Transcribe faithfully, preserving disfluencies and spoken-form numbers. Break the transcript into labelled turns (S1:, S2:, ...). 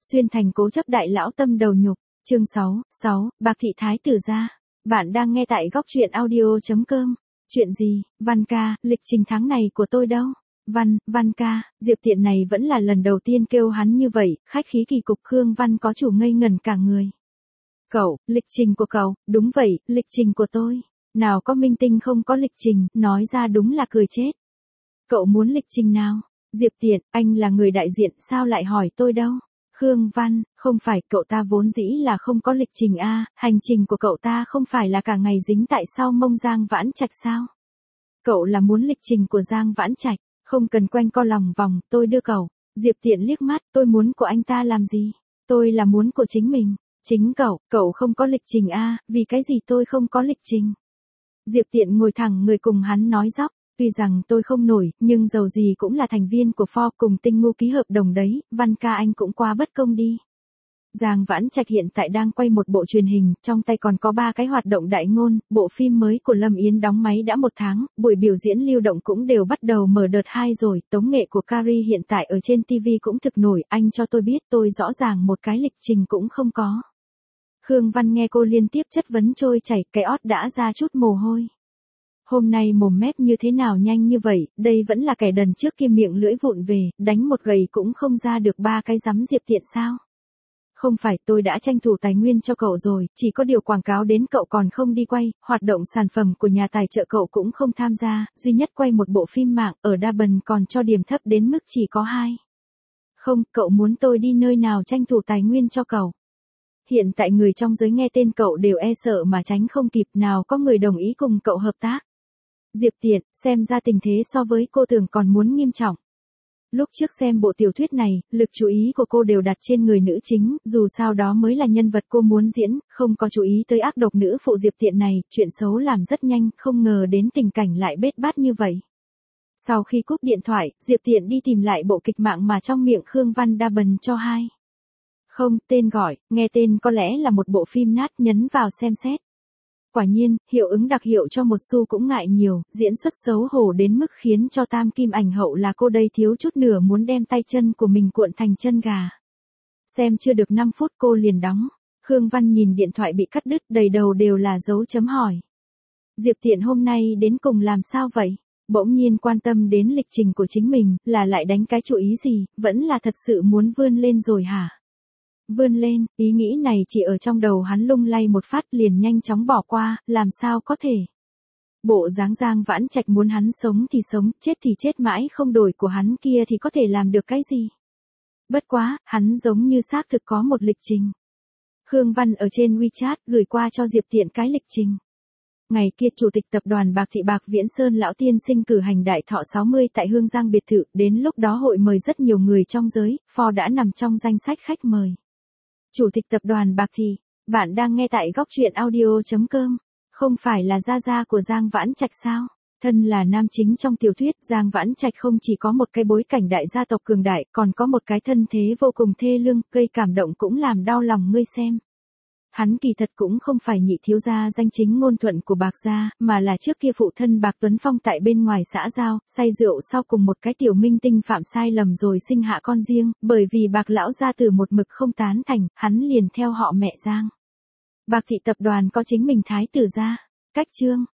S1: Xuyên thành cố chấp đại lão tâm đầu nhục, chương sáu, sáu, Bạc thị thái tử gia. Bạn đang nghe tại góc truyện audio.com. Chuyện gì, Văn ca, lịch trình tháng này của tôi đâu? Văn, Văn ca, Diệp Tiện này vẫn là lần đầu tiên kêu hắn như vậy, khách khí kỳ cục. Khương Văn có chủ ngây ngẩn cả người. Cậu, lịch trình của cậu, đúng vậy, lịch trình của tôi. Nào có minh tinh không có lịch trình, nói ra đúng là cười chết. Cậu muốn lịch trình nào? Diệp Tiện, anh là người đại diện, sao lại hỏi tôi đâu? Khương Văn, không phải, cậu ta vốn dĩ là không có lịch trình a, à, hành trình của cậu ta không phải là cả ngày dính tại sau mông Giang Vãn Trạch sao? Cậu là muốn lịch trình của Giang Vãn Trạch, không cần quanh co lòng vòng, tôi đưa cậu. Diệp Tiện liếc mắt, tôi muốn của anh ta làm gì? Tôi là muốn của chính mình. Chính cậu, cậu không có lịch trình a, à, vì cái gì tôi không có lịch trình? Diệp Tiện ngồi thẳng người cùng hắn nói dóc. Tuy rằng tôi không nổi, nhưng dầu gì cũng là thành viên của Ford cùng Tinh Ngu ký hợp đồng đấy, Văn ca anh cũng quá bất công đi. Giang Vãn Trạch hiện tại đang quay một bộ truyền hình, trong tay còn có ba cái hoạt động đại ngôn, bộ phim mới của Lâm Yến đóng máy đã một tháng, buổi biểu diễn lưu động cũng đều bắt đầu mở đợt hai rồi, tống nghệ của Carrie hiện tại ở trên ti vi cũng thực nổi, anh cho tôi biết tôi rõ ràng một cái lịch trình cũng không có. Khương Văn nghe cô liên tiếp chất vấn trôi chảy, cái ót đã ra chút mồ hôi. Hôm nay mồm mép như thế nào nhanh như vậy, đây vẫn là kẻ đần trước kia miệng lưỡi vụn về, đánh một gầy cũng không ra được ba cái rắm Diệp Tiện sao? Không phải, tôi đã tranh thủ tài nguyên cho cậu rồi, chỉ có điều quảng cáo đến cậu còn không đi quay, hoạt động sản phẩm của nhà tài trợ cậu cũng không tham gia, duy nhất quay một bộ phim mạng, ở Durban còn cho điểm thấp đến mức chỉ có hai. Không, cậu muốn tôi đi nơi nào tranh thủ tài nguyên cho cậu? Hiện tại người trong giới nghe tên cậu đều e sợ mà tránh không kịp, nào có người đồng ý cùng cậu hợp tác. Diệp Tiện, xem ra tình thế so với cô tưởng còn muốn nghiêm trọng. Lúc trước xem bộ tiểu thuyết này, lực chú ý của cô đều đặt trên người nữ chính, dù sao đó mới là nhân vật cô muốn diễn, không có chú ý tới ác độc nữ phụ Diệp Tiện này, chuyện xấu làm rất nhanh, không ngờ đến tình cảnh lại bết bát như vậy. Sau khi cúp điện thoại, Diệp Tiện đi tìm lại bộ kịch mạng mà trong miệng Khương Văn đa bần cho hai. Không, tên gọi, nghe tên có lẽ là một bộ phim nát, nhấn vào xem xét. Quả nhiên, hiệu ứng đặc hiệu cho một xu cũng ngại nhiều, diễn xuất xấu hổ đến mức khiến cho tam kim ảnh hậu là cô đây thiếu chút nửa muốn đem tay chân của mình cuộn thành chân gà. Xem chưa được năm phút cô liền đóng. Khương Văn nhìn điện thoại bị cắt đứt, đầy đầu đều là dấu chấm hỏi. Diệp Tiện hôm nay đến cùng làm sao vậy? Bỗng nhiên quan tâm đến lịch trình của chính mình, là lại đánh cái chủ ý gì, vẫn là thật sự muốn vươn lên rồi hả? Vươn lên, ý nghĩ này chỉ ở trong đầu hắn lung lay một phát liền nhanh chóng bỏ qua, làm sao có thể. Bộ dáng Giang Vãn Trạch muốn hắn sống thì sống, chết thì chết mãi không đổi của hắn kia thì có thể làm được cái gì. Bất quá, hắn giống như xác thực có một lịch trình. Khương Văn ở trên WeChat gửi qua cho Diệp Tiện cái lịch trình. Ngày kia chủ tịch tập đoàn Bạc Thị Bạc Viễn Sơn lão tiên sinh cử hành đại thọ sáu mươi tại Hương Giang biệt thự, đến lúc đó hội mời rất nhiều người trong giới, Ford đã nằm trong danh sách khách mời. Chủ tịch tập đoàn Bạc Thị, bạn đang nghe tại góc truyện audio.com, không phải là gia gia của Giang Vãn Trạch sao? Thân là nam chính trong tiểu thuyết, Giang Vãn Trạch không chỉ có một cái bối cảnh đại gia tộc cường đại, còn có một cái thân thế vô cùng thê lương, gây cảm động cũng làm đau lòng ngươi xem. Hắn kỳ thật cũng không phải nhị thiếu gia danh chính ngôn thuận của Bạc gia, mà là trước kia phụ thân Bạc Tuấn Phong tại bên ngoài xã giao, say rượu sau cùng một cái tiểu minh tinh phạm sai lầm rồi sinh hạ con riêng, bởi vì Bạc lão gia tử một mực không tán thành, hắn liền theo họ mẹ Giang. Bạc thị tập đoàn có chính mình thái tử gia. Cách chương,